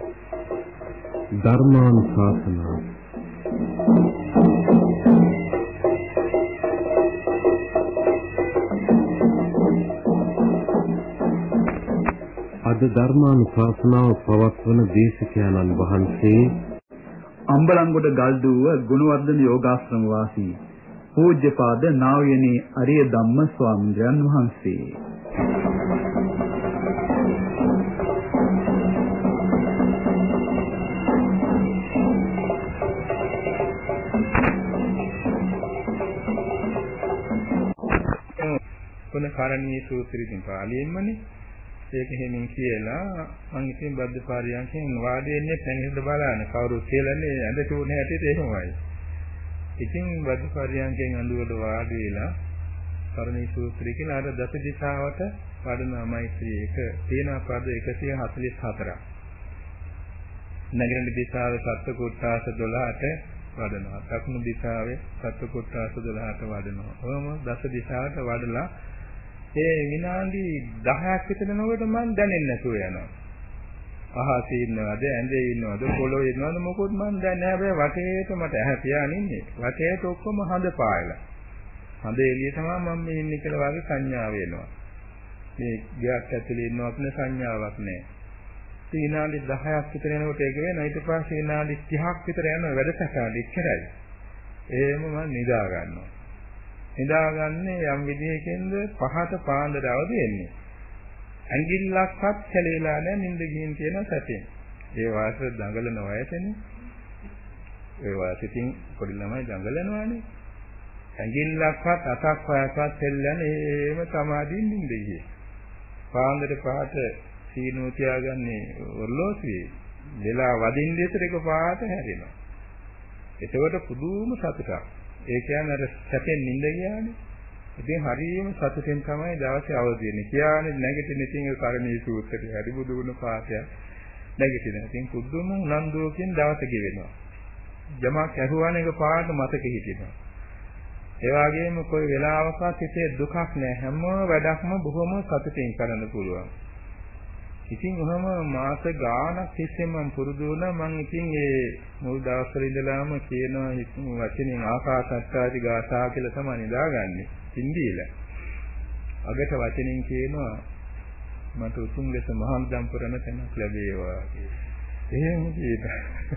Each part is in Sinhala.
ධර්මානුශාසනා අද ධර්මානුශාසනාව පවත්වන දේශකයන්න් වහන්සේ අම්බලන්ගොඩ ගල්දුව ගුණවර්ධන යෝගාශ්‍රම වාසී පූජ්‍යපාද නා වූ අරිය ධම්ම ස්වාමීන් වහන්සේ. කොන කාරණී සූත්‍රයෙන් පාළියෙන්මනේ ඒක හිමින් කියලා මම ඉතින් බද්ද පාරියන්කෙන් වාදෙන්නේ පැනිරද බලන්න කවුරු කියලානේ ඇඳ තුනේ හැටියට එහෙමයි. ඉතින් බද්ද පාරියන්කෙන් අඳුරට වාඩි වෙලා කාරණී සූත්‍රය කියලා අර දස දිශාවට වඩනා මෛත්‍රී එක තේන පද 144ක්. නගරණ දිශාවේ සත්ත්ව කොට්ටාස 12ට වඩනවා. දකුණු දිශාවේ සත්ත්ව කොට්ටාස 12ට වඩනවා. ඔහොම දස දිශාවට වඩලා ඒ විනාඩි 10ක් විතර යනකොට මම දැනෙන්නේ නැතුව යනවා. අහසේ ඉන්නවද, ඇඳේ ඉන්නවද, පොළොවේ ඉන්නවද මොකොත් මම දන්නේ නැහැ. වටේට මට ඇහැ පියාගෙන ඉන්නේ. වටේට ඔක්කොම හඳ පායලා. හඳ එළිය තමයි මම මේ ඉන්නේ කියලා වගේ සංඥාව එනවා. මේ ගයක් ඇතුලේ ඉන්නවත් නේ සංඥාවක් නැහැ. විනාඩි 10ක් විතර යනකොට ඒක වෙනවා. ඊට පස්සේ විනාඩි 30ක් විතර යනවා වැඩසටහන ඉච්චරයි. එහෙම මම නිදා ගන්නවා. නිදාගන්නේ යම් විදිහකින්ද පහත පාන්දර අවදි වෙන්නේ. ඇඟිල්ලක්වත් කැලේලා නැහැ නිින්ද ගිහින් තියෙන සැපෙන්. ඒ වාසය දඟලන වයසනේ. ඒ වාසිතින් පොඩි ළමයි දඟලනවානේ. ඇඟිල්ලක්වත් අතක් වයසවත් දෙල්ලන්නේ ඒම සමාධියින් නිින්ද ගියේ. පාන්දර පහත සීනෝ තියාගන්නේ ඔර්ලෝසුවේ. වෙලා වදින්න දෙතර එක පාට හැරෙනවා. එතකොට පුදුම සතුටක්. ඒ කියන්නේ අර සැපෙන් නිඳ ගියානේ. ඉතින් හරියම සතුටෙන් තමයි දවසේ අවදි වෙන්නේ. කියන්නේ නැගිටින ඉතින් ඒ කරණීය සූත්‍රය හරි බුදු ගුණ පාඨයක් නැගිටින. ඉතින් පුදුම උනන්දුවකින් දවස ගෙවෙනවා. යමක් ඇහුවාන එක පාට මතක හිටිනවා. ඒ වගේම કોઈ වෙලාවකත් හිතේ දුකක් නැහැ. හැම වැඩක්ම බොහොම සතුටින් කරන්න පුළුවන්. ඉතින් ඔහම මාස ගාණක් තිස්සේ මම පුරුදු වුණා. මම ඉතින් ඒ මුල් දවස්වල ඉඳලාම කියන වචනෙන් ආකාශත්තාදි ගාථා කියලා තමයි නිදාගන්නේ. හින්දියලා. අගට වචනෙන් කියනවා මට උතුම් ලෙස මහාන්දම් පුරන තැනක් ලැබේවා කියලා. එහෙම කියනවා.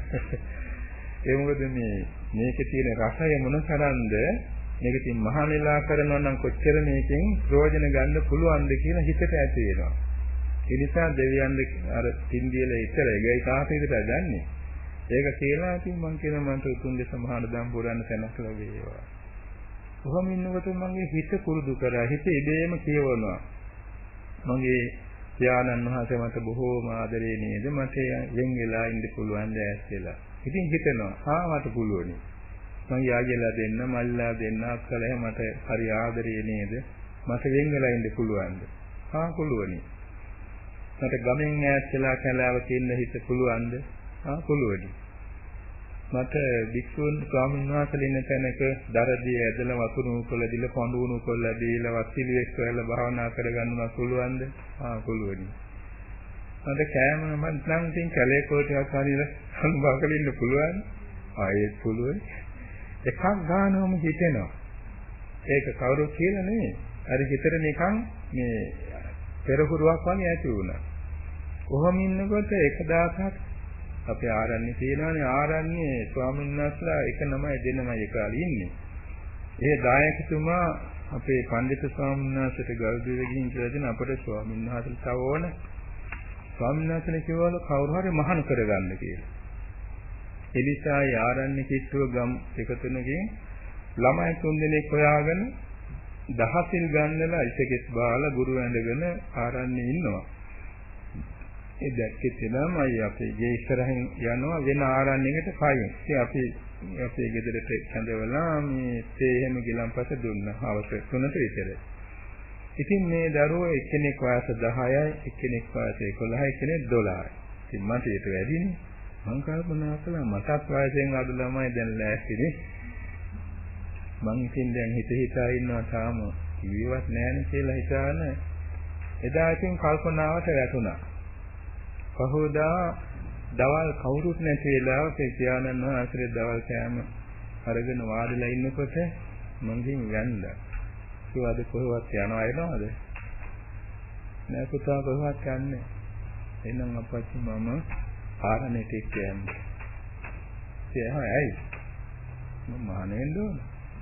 ඒ මොකද මේකේ තියෙන රසය මොනතරම්ද? මේක ඉතින් මහානෙලා කරනවා නම් කොච්චර මේකෙන් ප්‍රයෝජන ගන්න පුළුවන්ද කියලා හිතට ඇති වෙනවා. ඒ නිසා දෙවියන් අර තින්දියල ඉතරයි ගයි තාපේකට ගන්නේ. ඒක කියලා ඉතින් මම කියන මන්ට උතුම් ලෙස මහාන දම් පුරන්න තැනක් ලැබේවා. කොහොම ඉන්නකොට මගේ හිත කුරුදු කරා. හිත ඉබේම කියවනවා. මගේ ඥානන් වහන්සේ මට බොහෝම ආදරේ නේද? මට යෙන් වෙලා ඉන්න පුළුවන් දැස් කියලා. ඉතින් හිතනවා මට පුළුවනි. මම යාගයලා දෙන්න, මල්ලා දෙන්න, අක්කලා මට හරි ආදරේ නේද? මට යෙන් වෙලා ඉන්න පුළුවන්ද? පුළුවනි. මට ගමෙන් ඈත් වෙලා කැලාවක ඉන්න හිත පුළුවන්ද? පුළුවනි. මට වික්ෂුන් ස්වාමීන් වහන්සේලා ඉන්න තැනක දරදී ඇදලා වතුරු උකලා දීලා පඳුණු උකලා දීලා වස්තිලියෙක් කරලා භාවනා කරගන්න පුළුවන්ද? පුළුවනි. මට කෑම මම නම් ඉතින් කැලේ කොටයක් හරියට අනුභව කරලා ඉන්න පුළුවන්. ඒත් පුළුවන්. එකක් ගන්නවම හිතෙනවා. ඒක කවුරු කියලා නෙමෙයි. අර හිතට නිකන් මේ පෙරහුරුවක් වගේ ඇති වුණා. කොහොම ඉන්නකොට එක දවසක් අපේ ආරණ්‍ය තියෙනවානේ ආරණ්‍ය ස්වාමීන් වහන්සේලා එක නමයි දෙනමයි එකලා ඉන්නේ. ඒ දායකතුමා අපේ පඬිතු ස්වාමීන් වහන්සේට ගල්දුව ගිහින් කියලා දෙන අපේ ස්වාමීන් වහන්සේට තව ඕන ස්වාමීන් වහන්සේ කියවල කවුරු හරි මහාන කරගන්න කියලා. ඒ නිසා ආරණ්‍ය කිට්ටුව ගම් එකතුනකින් ළමයි 3 දෙනෙක් හොයාගෙන දහසිල් ගන්නලා ඉසකෙස් බාලා ගුරු ඇඳගෙන ආරන්නේ ඉන්නවා. ඒ දැක්කේ තමයි අපේ ගේ ඉස්සරහින් යනවා වෙන ආරන්නයකට කයින්. ඉතින් අපි අපේ ගෙදරට කැඳවලා මේ තේ එහෙම ගිලම්පස දුන්නා. හවස 3ට විතර. ඉතින් මේ දරුවෝ එක්කෙනෙක් වයස 10යි, එක්කෙනෙක් වයස 11යි, එක්කෙනෙක් 12යි. ඉතින් මට ඒක වැඩිනේ. මං කල්පනා කළා මටත් වයසෙන් අඩු ළමයි දැන් ලෑස්තිනේ. මං ඉතින් දැන් හිතා ඉන්නවා තාම ජීවත් නැහැ කියලා හිතාන එදා ඉතින් කල්පනාවට වැටුණා. පහෝදා දවල් කවුරුත් නැති වෙලාවක පියාණන් වහන්සේ දවල් කෑම අරගෙන වාඩිලා ඉන්නකොට මංගින් වැන්දා. ඒවද කොහොමවත් යනවා එනවද? නෑ පුතා කොහොමවත් යන්නේ. එහෙනම් අපච්චි මම ආරණේට යන්නේ. එයා ඇයි? මම මහණෙන්ද ඕන.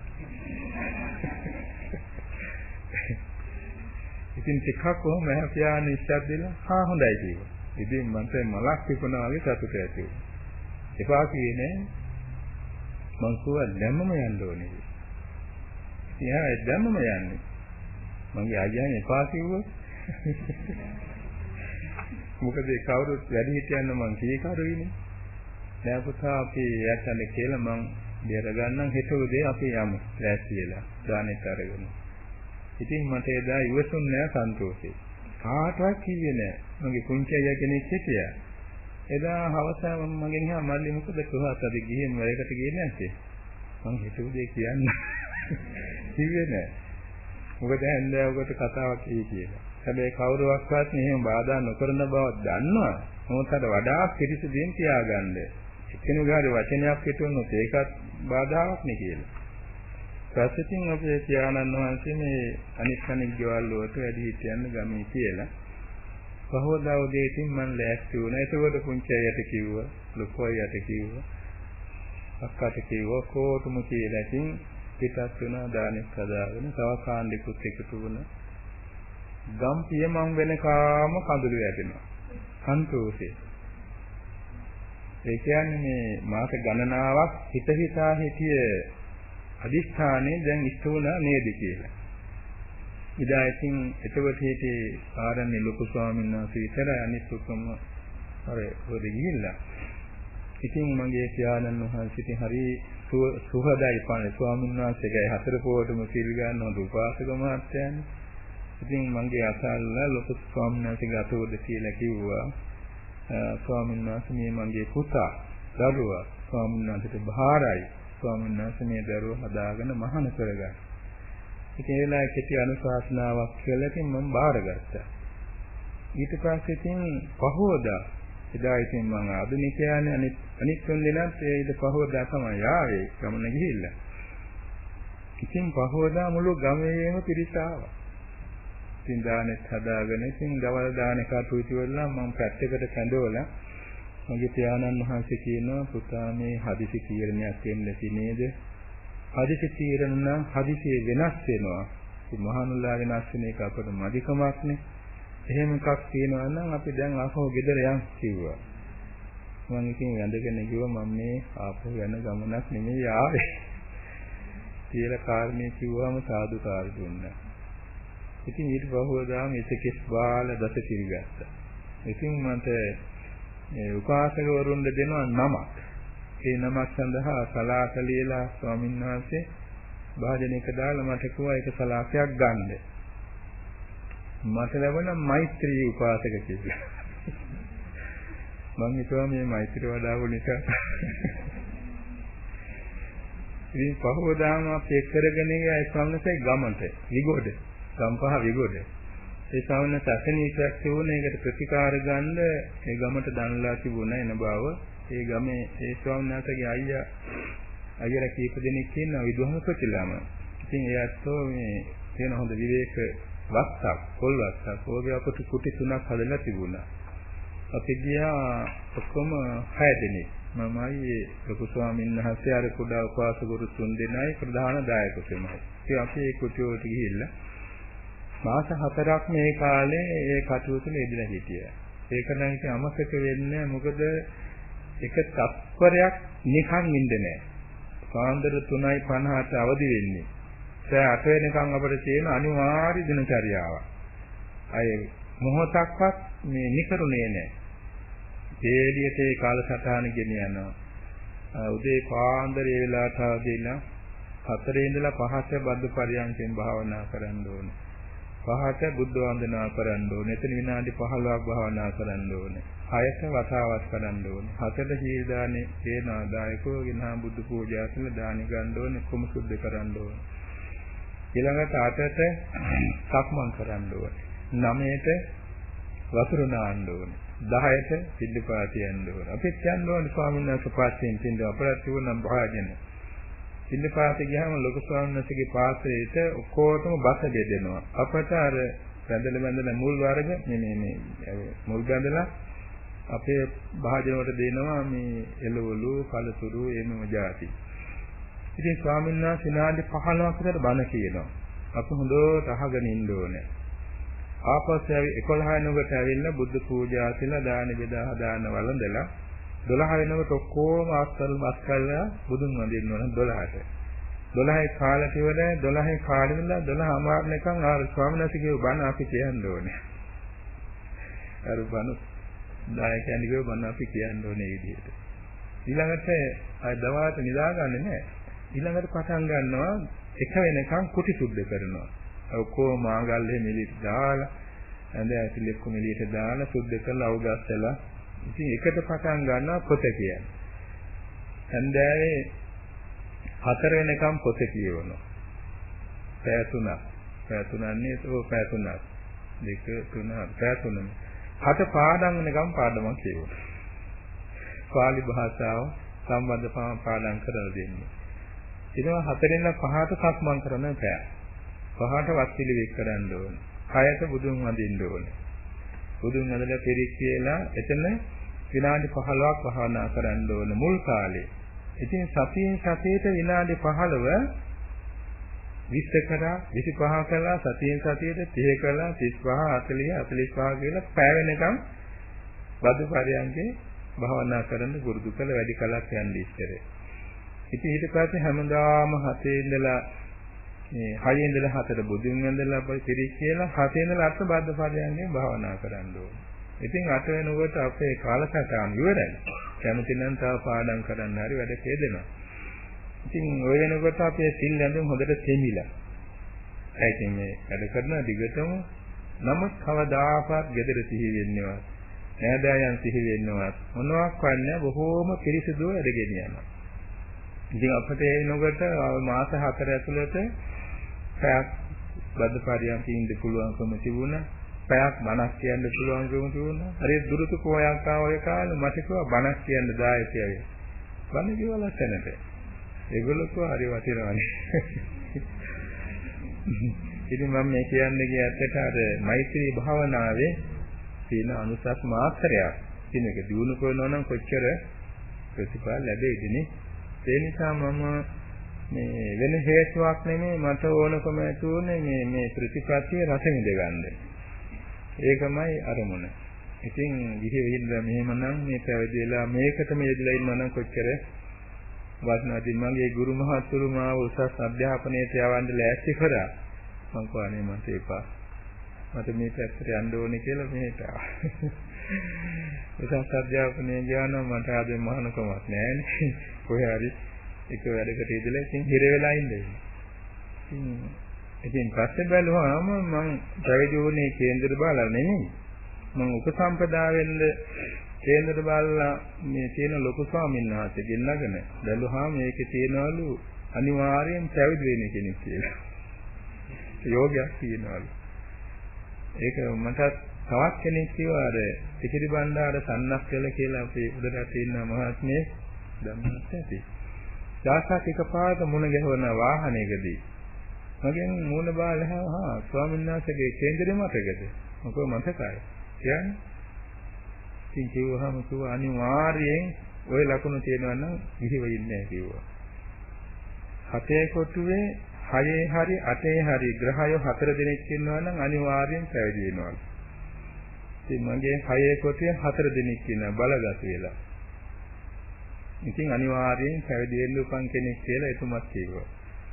ඉතින් ටිකක් කොහොම පියාණන් ඉස්සත් දෙලා හොඳයි කිව්වා. ඉතින් මන්ට මලක් තිබුණා වගේ සතුට ඇති වුණා. එපා කියේ නෑ. මං කිව්වා දැම්මම යන්න ඕනේ. එයා දැම්මම යන්නේ. මගේ අයියානේ එපා කිව්වා. මොකද ඒ කවුරුත් වැඩි හිටියන්න මං කී කරුයිනේ. නෑ පුතා අපි යන්න කියලා මං බේර ගන්නම් හෙට උදේ අපි යමු. ලෑස්ති වෙලා දානෙත් අරගෙන. ඉතින් මට එදා ඉවසුන් නෑ සන්තෝෂේ. කාටවත් කිව්වේ නෑ. මගේ පුංචි අයියා කෙනෙක් හිටියා. එදා හවස මගෙන් අහා මල්ලි මොකද කොහොමද අද ගිහින් වැඩකට ගියේ නැත්තේ? මං හෙට උදේ කියන්න කිව්වේ නෑ. මොකද හන්දෑවකට කතාවක් කියලා. හැබැයි කවුරුවක්වත් මෙහෙම බාධා නොකරන බව දන්නවා. මොකද වඩා පිරිසිදුෙන් තියාගන්න. එක්කෙනෙකුගේ වචනයක් හිතුනොත් ඒකත් බාධාවක් නේ කියලා. ප්‍රසිතින් අපේ පියාණන් වහන්සේ මේ අනිත් කෙනෙක් ගෙවල් වලට වැඩි හිටියන්න ගමේ කියලා. පහවදා උදේ ඉතින් මම ලෑස්ති වුණා. ඒකවල පුංචි අයට කිව්වා, ලොකු අයට කිව්වා, අක්කට කිව්වා කොටුම කියලා ඉතින් පිටත් වෙනා දානෙක් හදාගෙන තව කාණ්ඩිකුත් එකතු වුණා. ගම් පියමන් වෙනකාම කඳුළු වැටෙනවා. සන්තෝෂේ. ඒ කියන්නේ මේ මාස ගණනාවක් හිතා හිටිය අදිස්ථානේ දැන් ඉස්තුණා නේද කියලා. ඉදා ඉතින් එතකොට හිටියේ ආරණ්‍ය ලොකු ස්වාමීන් වහන්සේ විතර අනිත් ඔක්කොම අර හොද ගිහිල්ලා. ඉතින් මගේ පියාණන් වහන්සේට හරි සුහදයි පානේ ස්වාමීන් වහන්සේගේ හතර පොවටම සිල් ගන්න හොඳ උපාසක මහත්තයානේ. ඉතින් මගේ අසල්ලා ලොකු ස්වාමීන් වහන්සේගේ අතෝද කියලා කිව්වා ස්වාමීන් වහන්සේ මේ මගේ පුතා දරුවා ස්වාමීන් වහන්සේට බහාරයි ස්වාමීන් වහන්සේ මේ දරුවා හදාගෙන මහාන කරගන්න. ඉතින් ඒ වෙලාවේ කෙටි අනුශාසනාවක් කියලා ඉතින් මම බාරගත්තා. ඊට පස්සේ ඉතින් පහවදා එදා ඉතින් මම ආධුනිකයානේ අනිත් තුන් දෙනාත් ඒ පහවදා තමයි ආවේ ගමන ගිහිල්ලා. ඉතින් පහවදා මුළු ගමේම පිරිස ආවා. ඉතින් දානෙත් හදාගෙන ඉතින් දවල් දානේ කටයුතු වලලා මම පැත්තකට කැඳවලා මගේ පියාණන් වහන්සේ කියනවා පුතා මේ හදිසි තීරණයක් වෙන්නති නේද? හදිසි තීරණ නම් හදිසිය වෙනස් වෙනවා. ඉතින් මහානුලා වෙනස් වෙන එක අපට මදිකමක් නේ. එහෙම එකක් තියෙනවා නම් අපි දැන් ආපහු ගෙදර යන් කිව්වා. මම ඉතින් වැඳගෙන ගිහුවා මම මේ ආපහු යන ගමනක් නෙමෙයි ආවේ. කියලා කාරණේ කිව්වම සාදුකාර දුන්නා. ඉතින් ඊට පහුවදා මේකෙස් බාල දස පිළිගත්තා. ඉතින් මට මේ උපාසකවරුන්ට දෙනවා නමක්. ඒ නමක් සඳහා සලාක ලියලා ස්වාමීන් වහන්සේ භාජනයක දාලා මට කිව්වා ඒක සලාකයක් ගන්න. මට ලැබුණ මෛත්‍රී උපාසක කියලා. මම හිතුවා මේ මෛත්‍රී වඩාවු නිසා. ඉතින් පහවදාම අපි කරගෙන ගියා ස්වාමීන්සේ ගමන්ට විගොඩ. ගම්පහ විගොඩ. ඒ ස්වාමීන් සැසනීකයක් තිබුණා ඒකට ප්‍රතිකාර ගන්න ඒ ගමට දන්ලා තිබුණා එන බව. ඒ ගමේ ඒ ස්වාමීන් වහන්සේගේ අයියලා කීප දෙනෙක් ඉන්නවා විදුහල්පතිලාම. ඉතින් එයාත්ෝ මේ තියෙන හොඳ විවේක වත්තක්, පොල් වත්තක්, ඕගේ අපට කුටි 3ක් හදලා තිබුණා. අපි ගියා ඔක්කොම 6 දෙනෙක්. මමයි ලොකු ස්වාමීන් වහන්සේ අර කුඩා උපාසකවරු 3 දෙනයි ප්‍රධාන දායකතුමයි. ඉතින් අපි ඒ කුටියට ගිහිල්ලා මාස 4ක් මේ කාලේ ඒ කටයුතු ලැබිලා හිටියා. ඒක නම් ඉතින් අමතක වෙන්නේ මොකද එක තත්පරයක් නිකන් ඉන්නේ නැහැ. පාන්දර 3:50ට අවදි වෙන්නේ. ඒ 8 වෙනකන් අපිට තියෙන අනිවාර්ය දිනචරියාවක්. අය මොහොතක්වත් මේ නිකරුණේ නැහැ. දෙලියට ඒ කාලසටහන ගෙනියනවා. උදේ පාන්දර ඒ වෙලාවට ආවදීලා 4 ඉඳලා 5ට බද්ද පරියන්කෙන් භාවනා කරන්න ඕනේ. 5ට බුද්ධ වන්දනා කරන්න ඕනේ. එතන විනාඩි 15ක් භාවනා කරන්න ඕනේ. 6ට වතාවක් කරන්න ඕනේ. 7ට සීල් දානේ තේන ආදායකෝ ගිනා බුදු පූජා කරලා දානි ගන්න ඕනේ. කොම සුද්ධ කරන්න ඕනේ. ඊළඟට 8ට සක්මන් කරන්න ඕනේ. 9ට වතුර නාන්න ඕනේ. 10ට පිළිපාත යන්න ඕන. අපිත් යන්න ඕන ස්වාමීන් වහන්සේ පාස්යෙන් පින්ද අපරාධ වුණා භාජන. පිළිපාත ගියාම ලොකු ස්වාමීන් වහන්සේගේ පාත්‍රයට ඔක්කොටම බස බෙදෙනවා. අපට අර බැඳලා මුල් වර්ග මේ මුල් බැඳලා අපේ භාජන වලට දෙනවා මේ එළවලු, කලතුරු එමෙම જાති. ඉතින් ස්වාමීන් වහන්සේ විනාඩි 15ක් විතර බණ කියනවා. අපි හොඳට අහගෙන ඉන්න ඕනේ. ආපස්සෙ 11 වෙනකොට ඇවිල්ලා බුද්ධ පූජා කියලා දාන බෙදා හදාන වළඳලා 12 වෙනකොට ඔක්කොම ආස්තල් බස් කරලා බුදුන් වඳින්න ඕන 12ට. 12යි කාලට ඉවරයි 12යි කාලෙ ඉඳලා 12 අමාරණකම් ආර ස්වාමීන් වහන්සේගේ බණ අපි කියන්න ඕනේ. අර බණ දායකයන්ගේ බණ අපි කියන්න ඕනේ මේ විදිහට. ඊළඟට අය දවල්ට නිදාගන්නේ නැහැ. ඊළඟට පටන් ගන්නවා එක වෙනකන් කුටි සුද්ධ කරනවා. ඔක්කොම මාගල්ලේ මෙලිට දාලා ඇඳ ඇතුලේ කො මෙලිට දාලා සුද්ධ කරලා අවුගස්සලා ඉතින් එකට පටන් ගන්නවා පොත කියන්නේ. හන්දෑවේ 4 වෙනකම් පොත කියවනවා. පැය 3ක්. පැය 3න්නේ පැය 3ක්. 2 3 පැය 3. 7 පාඩම් වෙනකම් පාඩමක් කියවනවා. පාලි භාෂාව සම්බන්ධ පාඩම් කරලා දෙන්නේ. ඊට 4 ඉඳලා 5ට සක්මන් කරන පැය. 5ට වත් පිළිවෙත් කරන්න ඕනේ. 6ට බුදුන් වඳින්න ඕනේ. බුදුන් වඳලා පෙරික් කියලා එතන විනාඩි 15ක් භාවනා කරන්න ඕනේ මුල් කාලේ. ඉතින් සතියෙන් සතියට විනාඩි 15 20 කරා 25 කළා සතියෙන් සතියට 30 කළා 35 40 45 කියලා පැය වෙනකම් වදු පරියන්ගේ භාවනා කරන්න පුරුදු කළ වැඩි කලක් යන්නේ ඉස්සරේ. ඉතින් ඊට පස්සේ හැමදාම 7 ඉඳලා මේ 6 ඉඳලා 4ට බුදුන් වඳලා පිරික් කියලා 7 ඉඳලා 8 බද්ධ පරියන්ගේ භාවනා කරන්න ඕනේ. ඉතින් 8 වෙනකොට අපේ කාලසටහන ඉවරයි. කැමති නම් තව පාඩම් කරන්න හරි වැඩ හේදෙනවා. ඉතින් ඔය වෙනකොට අපේ සිල් ඇඳුම් හොඳට තෙමිලා. ඒකෙන් මේ වැඩ කරන දිගටම නමුත් කවදාකවත් gedara සිහි වෙන්නේවත් නෑදෑයන් සිහි වෙන්නවත් මොනවක් වන්නේ බොහෝම පිරිසිදුව වැඩගෙන යනවා. ඉතින් අපිට ඒ වෙනකොට මාස 4 ඇතුළත පැයක් බද්ධ පරියන්ක ඉන්න පුළුවන්කම තිබුණා. පැයක් බණක් කියන්න පුළුවන්කම තිබුණා. හරි දුරුතු කෝයක් ආවගේ කාලේ මට කිව්වා බණක් කියන්න දායකයයි. බණ කිව්වල තැනට. ඒගොල්ලෝ කිව්වා හරි වටිනවනේ. ඉතින් මම මේ කියන්නේ ඇත්තට අර මෛත්‍රී භාවනාවේ තියෙන අනුසස් මාත්‍රයක්. ඉතින් ඒක දිනු කරනවා නම් කොච්චර ප්‍රතිඵල ලැබෙයිද නේ? ඒ නිසා මම මේ වෙන හේතුවක් නෙමෙයි මට ඕනකම ඇතුනේ මේ ප්‍රතිපත්තිය රස විඳ ගන්න. ඒකමයි අරමුණ. ඉතින් විහිවිඳ මෙහෙමනම් මේ පැවිදි වෙලා මේකටම යෙදලා ඉන්නවා නම් කොච්චර වටිනවද? මගේ ගුරු මහත්තුරු මාව උසස් අධ්‍යාපනයට යවන්න ලෑස්ති කරා. මං කෝනේ මට එපා. මට මේ පැත්තට යන්න ඕනේ කියලා මෙහෙට ආවා. උසස් අධ්‍යාපනයේ ගියානම් මට ආද මහානකමක් නැහැ. කොහේ හරි එක වැඩකට ඉඳලා ඉතින් හිර වෙලා ඉන්නේ. ඉතින් පස්සේ බැලුවාම මම පැවිදි වුණේ කේන්දර බාලා නෙමෙයි. මම උපසම්පදා වෙන්න කේන්දර බාලා මේ තියෙන ලොකු ස්වාමීන් වහන්සේ ගෙන්නගෙන බැලුවාම මේකේ තියනවලු අනිවාර්යෙන් පැවිදි වෙන්න කෙනෙක් කියලා. යෝගයක් තියනවලු. ඒක මට තවත් කෙනෙක් කිව්වා අර පිටිරි බණ්ඩාර සන්නස්කල කියලා අපේ උඩරට ඉන්න මහත්මිය ධම්මත් ඇති. දාසක් එකපාරට මුණ ගැහුවන වාහනයකදී මගෙන් මූණ බාලහා ස්වාමීන් වහන්සේගේ කේන්දරේ මතකද? මොකද මතකයි. කියන්නේ ඉතින් කිව්වහම කිව්වා අනිවාර්යෙන් ওই ලකුණු තියෙනවා නම් ඉහිව ඉන්නේ කිව්වා. 7 කොටුවේ 6 හරි 8 හරි ග්‍රහයෝ 4 දෙනෙක් ඉන්නවා නම් අනිවාර්යෙන් පැවිදි වෙනවා. ඉතින් මගේ 6 කොටුවේ 4 දෙනෙක් ඉන්නවා බලගත් වෙලා. ඉතින් අනිවාර්යෙන් පැවිදි වෙන්න උපන් කෙනෙක් කියලා එතුමත් කිව්වා.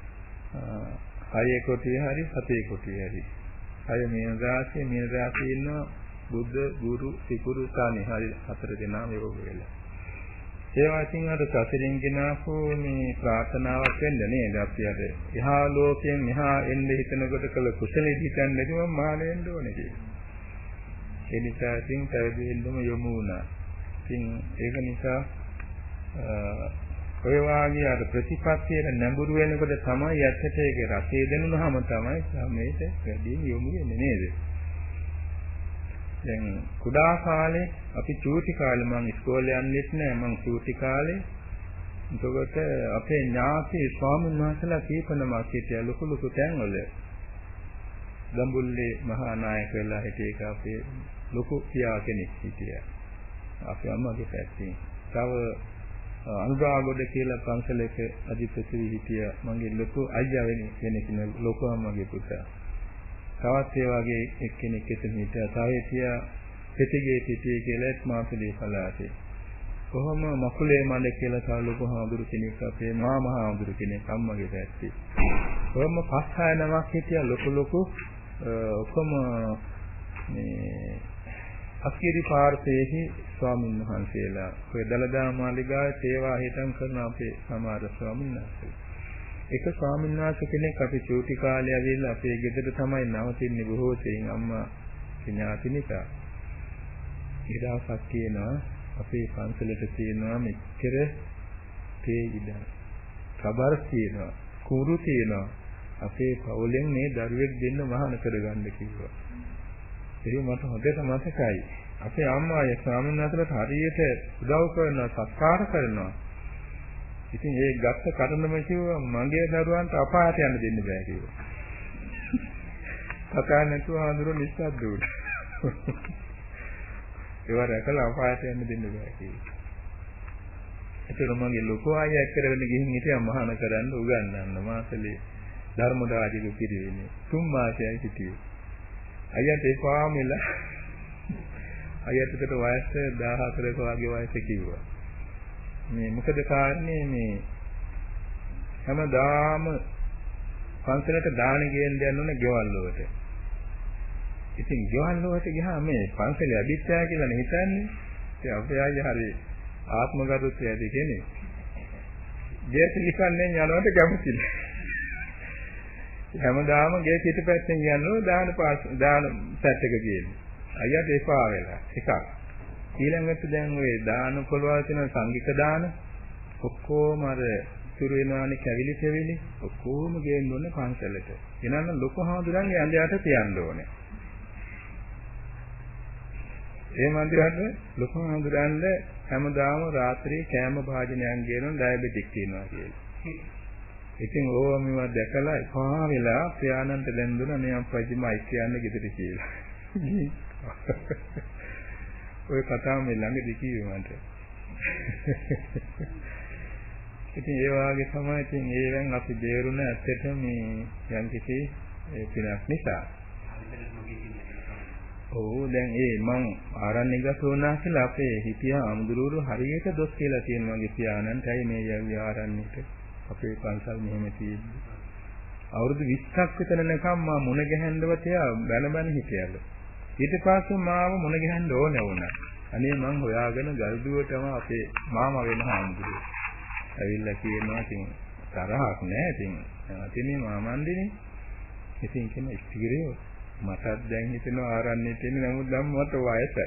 6 කොටුවේ හරි 7 කොටුවේ හරි. 6 මීන රාශියේ ඉන්න බුද්ධ ගුරු සිකුරු සානි හරි 4 දෙනාම යෝග වෙලා. ඒ වගේම අර සතරින් ගෙනාවෝ මේ ප්‍රාර්ථනාවක් වෙන්න නේද අපි අර එහා ලෝකයෙන් මෙහා එන්න හිතනකොට කළ කුසලෙ හිතන්නේ නැතිව මහාන වෙන්න ඕනේ කියලා. ඒ නිසා ඉතින් පැවිදි වෙන්නම යොමු වුණා. ඉතින් ඒක නිසා ඔය වාගේ අර ප්‍රතිපත්තියට නැඹුරු වෙනකොට තමයි ඇත්තට ඒක රසය දැනුනහම තමයි මේක වැඩි යොමු වෙන්නේ නේද? දැන් කුඩා කාලේ අපි චූටි කාලේ මම ඉස්කෝලේ යන්නෙත් නෑ මම චූටි කාලේ එතකොට අපේ ඥාති ස්වාමීන් වහන්සේලා කීපනමක් හිටියා ලොකු ලොකු තැන්වල ගම්බුල්ලේ මහා නායක වෙලා හිටිය එක අපේ ලොකු පියා කෙනෙක් හිටියා අපේ අම්මගේ පැත්තෙන් තව අනුරාගොඩ කියලා පන්සලක අධිපති හිටියා මගේ ලොකු අයියා වෙන කෙනෙක් ලොකු අම්මගේ පුතා තවත් ඒ වගේ එක්කෙනෙක් එතන හිටියා තව හිටියා පෙතිගේ සිටියේ කියලා මාපිලේ පළාතේ කොහොම මකුලේ මඩ කියලා තව ලොකු හාමුදුරු කෙනෙක් අපේ මහා හාමුදුරු කෙනෙක් අම්මගේ පැත්තේ කොහොම පස් හය නමක් හිටියා ලොකු ඔක්කොම මේ අස්කිරි පාර්ශ්වයේහි ස්වාමීන් වහන්සේලා ඔය දලදා මාලිගාවේ සේවා හිතන් කරන අපේ සමහර ස්වාමීන් වහන්සේලා එක ස්වාමීන් වහන්සේ කෙනෙක් අපි චූටි කාලේ ඇවිල්ලා අපේ ගෙදර තමයි නවතින්නේ බොහෝ සෙයින් අම්මා ඥාතිනිකා ඊදවසක් කියනවා අපේ පන්සලට තියෙනවා මෙච්චර තේ ඉඩම් කබර් තියෙනවා කුරු තියෙනවා අපේ පවුලෙන් මේ දරුවෙක් දෙන්න මහාන කරගන්න කිව්වා ඒක මට හොඳට මතකයි අපේ අම්මාගේ ස්වාමීන් වහන්සේලාට හරියට උදව් කරනවා සත්කාර කරනවා ඉතින් ඒ ගත්ත කරුණම කිව්වා මගේ දරුවන්ට අපායට යන්න දෙන්න බෑ කිව්වා. කතා නැතුව ආඳුර නිස්සද්ද වුණා. ඒවා රැකලා අපායට යන්න දෙන්න බෑ කිව්වා. ඒතර මගේ ලොකෝ අයියා එක්කරගෙන ගිහින් හිටියා මහාන කරන්න උගන්වන්න මාසලේ ධර්මදාජික පිරිවෙන්නේ. 3 මාසයයි හිටියේ. අයියාට ඒ පාමිලා අයියාට වයස 14ක වගේ වයස කිව්වා. මේ මොකද කාරණේ මේ හැමදාම පන්සලට දාන ගෙන් දෙන්න ඕනේ ගෙවල් වලට. ඉතින් ගෙවල් වලට ගියාම මේ පන්සලේ අදිත්‍යා කියලා නේ හිතන්නේ. ඒ අපේ අයියා හරි ආත්මගරුත්වය ඇති කෙනෙක්. ගෙට ලිකන්නේ යනවට කැමති නෑ. හැමදාම ගේ පිටපැත්තෙන් යනවා දාන පැත්තක ගියන්නේ. අයියාට එපා වෙලා එකක්. ඊළඟට දැන් ওই දාන පොළවල් තියෙන සංගීත දාන ඔක්කොම අර සුරු වෙනවානේ කැවිලි ඔක්කොම ගේන්න ඕනේ පන්සලට. එනනම් ලොකු හාමුදුරන්ගේ ඇඳයට තියන්න ඕනේ. ඒ මන්දිරයට ලොකු හාමුදුරන්ට හැමදාම රාත්‍රියේ කෑම භාජනයන් ගේනවා ඩයබටික් තියෙනවා කියලා. ඉතින් ඕවා මේවා දැකලා එපා වෙලා ප්‍රයාණන්ට දැන් දුන්නා නේ අප්පජිමයි කියන්නේ ගෙදර කියලා. ඔය කතාව මේ ළඟදී කිව්වේ මට. ඉතින් ඒ වාගේ තමයි ඉතින් ඒවෙන් අපි දේරුණ ඇත්තට මේ යම් කිසි පිනක් නිසා. ඔව් දැන් මං ආරණ්‍යගත වුණා කියලා අපේ හිටියා අමුදුරුවරු හරියට දොස් කියලා තියෙනවා මගේ පියාණන්ටයි මේ යවි ආරණ්‍යෙට අපේ පන්සල් මෙහෙම තියෙන්නේ. අවුරුදු 20ක් විතර නැකම් මම මුණ ගැහෙන්නව තියා බැන හිටියලු. ඊට පස්සේ මාව මුණ ගැහෙන්න ඕනේ වුණා. අනේ මං හොයාගෙන ගල්දුවටම අපේ මාමා වෙන හාමුදුරුවෝ. ඇවිල්ලා කියනවා ඉතින් තරහක් නෑ ඉතින් අතිනේ මාමන්දිනේ. ඉතින් කියන ඉස්තිගිරියෝ මටත් දැන් හිතෙනවා ආරන්නේ තියෙන නමුත් දැන් මට වයසයි.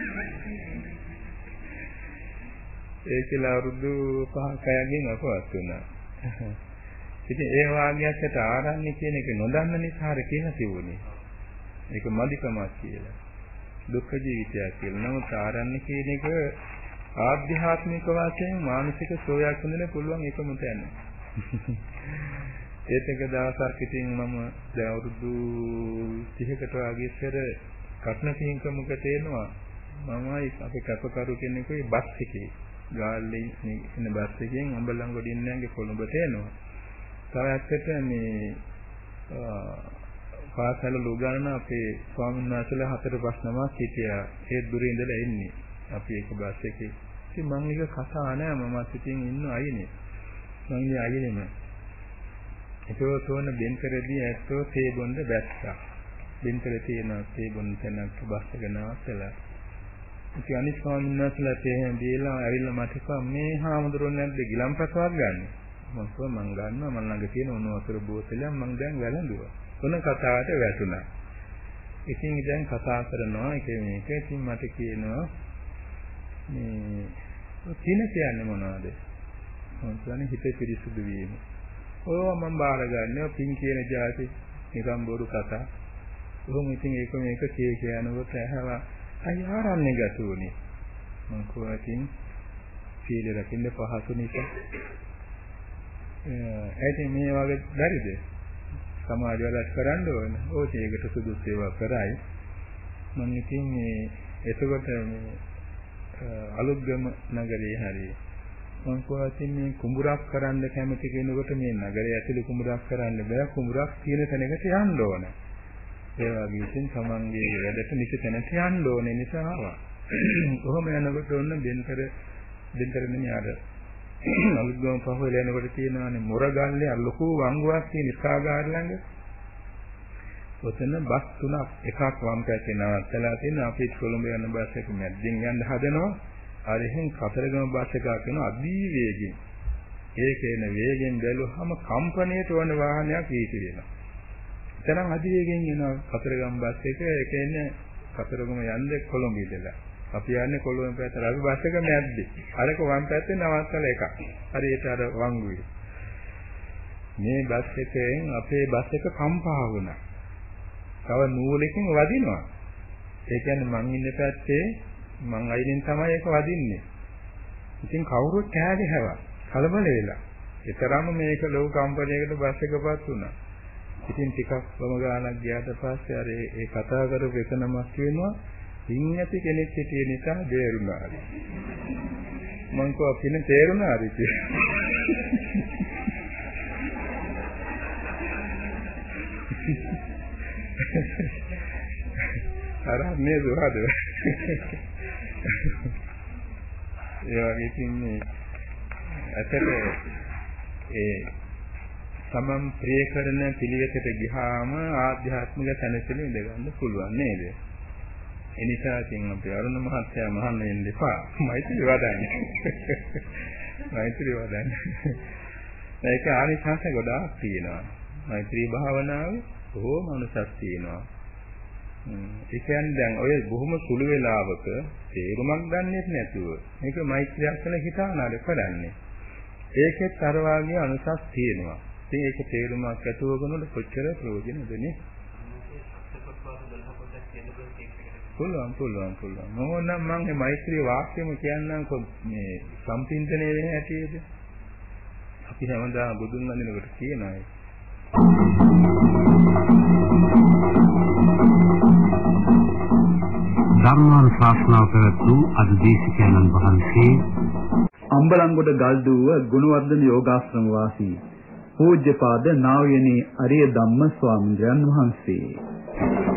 ඒ කියලා අවුරුදු 5ක් අයගෙන් අපවත් වුණා. ඉතින් ඒ වාග්යකට ආරන්නේ කියන එක නොදන්න නිසා හර කියලා තිබුණේ. ඒක මදිකමක් කියලා. දුක්ඛ ජීවිතයක් කියලා. නමුත් ආරණ්‍ය කියන එක ආධ්‍යාත්මික වශයෙන් මානසික සෝයක් හොඳින පුළුවන් එකම තැන. ඒකක දවසක් ඉතින් මම දැන් අවුරුදු 30කට වගේ ඉස්සර කට්නපින්කමකට එනවා. මමයි අපේ කපකරු කෙනෙකුයි බස් එකේ ගාල්ලේ ඉන්න බස් එකෙන් අම්බලන්ගොඩින් යන්නේ කොළඹට එනවා. තව ඇත්තට මේ පාසල ලෝගාන අපේ ස්වාමීන් වහන්සේලා 4-5 නමක් හිටියා. ඒ දුරින් ඉඳලා එන්නේ. අපි එක බස් එකේ. ඉතින් මම එක කතා නෑ මම සිටින් ඉන්න අයිනේ. මම ඉන්නේ අයිනේම. ඒකෝතෝන බෙන්කරදී ඇත්තෝ තේ බොන්න බැස්සා. බෙන්කර තියෙන තේ බොන්න තැනක් බස් එක නවත්තලා. ඉතින් අනිත් ස්වාමීන් වහන්සේලා තේ දීලා ඇවිල්ලා මට කිව්වා මේ හාමුදුරුවෝ නැද්ද ගිලම්පසක් ගන්න. මම කිව්වා මං ගන්නවා මම ළඟ තියෙන උණු වතුර බෝතලයක් මං දැන් වැළඳුවා. මොන කතාවට වැටුණා. ඉතින් දැන් කතා කරනවා එක මේක. ඉතින් මට කියනවා මේ තින කියන්නේ මොනවද? මම කියන්නේ හිත පිරිසුදු වීම. ඕවා මම බාර ගන්නවා පින් කියන જાති නිකම් බොරු කතා. කොහොම ඉතින් ඒක මේක කියනකොට ඇහවා අය ආරන්නේ ගැතුනේ. මං කොහොමකින් සීල රකින්න පහසු නිසා. ඒත් මේ වගේ බැරිද? සමාජ වැඩක් කරන්න ඕන. ඕක ඒකට සුදුසු ඒවා කරයි. මම ඉතින් මේ එතකොට මේ අලුත්ගම නගරේ හරිය මම කොහොමද මේ කුඹුරක් කරන්න කැමති කෙනෙකුට මේ නගරය ඇතුලේ කුඹුරක් කරන්න බෑ. කුඹුරක් තියෙන තැනකට යන්න ඕන. ඒ වගේ ඉතින් තමන්ගේ වැඩට නිසි තැනට යන්න ඕනේ නිසා ආවා. කොහොම යනකොට ඔන්න බෙන්තර නෙමෙයි අර අලුත්ගම පහුවෙල යනකොට තියෙනවානේ මොරගල්ලේ අර ලොකු වංගුවක් තියෙන ඉස්කාගාර ළඟ. ඔතන බස් තුනක් එකක් වම් පැත්තේ නවත්තලා තියෙන අපේ කොළඹ යන බස් එක මැද්දෙන් යන්න හදනවා. අරහෙන් කතරගම බස් එකක් යන අදී වේගෙන්. ඒකේන වේගෙන් බැලුවහම කම්පණයට වන වාහනයක් ඊටි වෙනවා. එතරම් අදී වේගෙන් එන කතරගම බස් එක ඒකේන කතරගම යන්නේ කොළඹ ඉඳලා. අපි යන්නේ කොළඹ පැත්තට අපි බස් එක මැද්දේ. අරක වම් පැත්තේ නවත්තලා එකක්. හරියට අර වංගුවේ. මේ බස් එකෙන් අපේ බස් එක කම්පා වුණා. තව නූලකින් වදිනවා. ඒ කියන්නේ මං ඉන්න පැත්තේ මං අයිනෙන් තමයි ඒක වදින්නේ. ඉතින් කවුරුත් කෑ ගැහුවා. කලබල වෙලා. ඒතරම් මේක ලොකු කම්පැනියකට බස් එකපත් වුණා. ඉතින් ටිකක් වම ගානක් ගියාට පස්සේ අර ඒ කතා කරපු එක නමක් කියනවා ඉන් ඇති කෙනෙක් හිටිය නිසා බේරුණා. මං කෝ අපින තේරුණාද කියලා. අරන්නේ දුරද ඒ වගේ තින්නේ ඇත්තට ඒ සමම් ප්‍රිය කරන පිළිවෙතට ගියාම ආධ්‍යාත්මික තැනසෙල ඉඳ ගන්න පුළුවන් නේද? ඒ නිසා ඉතින් අපි අරුණ මහත්තයා මහන්න වෙන්න එපා. මෛත්‍රී වඩන්න. මෛත්‍රී වඩන්න. ඒක ආනිසංස ගොඩාක් තියෙනවා. මෛත්‍රී භාවනාවේ බොහෝම අනුසස් තියෙනවා. ඒ කියන්නේ දැන් ඔය බොහොම සුළු වෙලාවක තේරුමක් ගන්නෙත් නැතුව මේක මෛත්‍රියක් කියලා හිතානාද කරන්නේ. ඒකෙත් අර වාගේ අනුසස් තියෙනවා. ඉතින් ඒක තේරුමක් ඇතුව කරනකොට කොච්චර ප්‍රයෝජනද නේ? පුළුවන්. මොනනම් මම මේ මෛත්‍රී වාක්‍යෙම කියන්නම් මේ සම්පින්තනේ වෙන හැටිද? අපි හැමදාම බුදුන් වඳිනකොට කියනවා ඒක. ධර්මානුශාසනාව පැවැත්වූ අද දේශකයන්න් වහන්සේ අම්බලන්ගොඩ ගල්දුව ගුණවර්ධන යෝගාශ්‍රම වාසී පූජ්‍යපාද නා වූ අරිය ධම්ම ස්වාමීන් වහන්සේ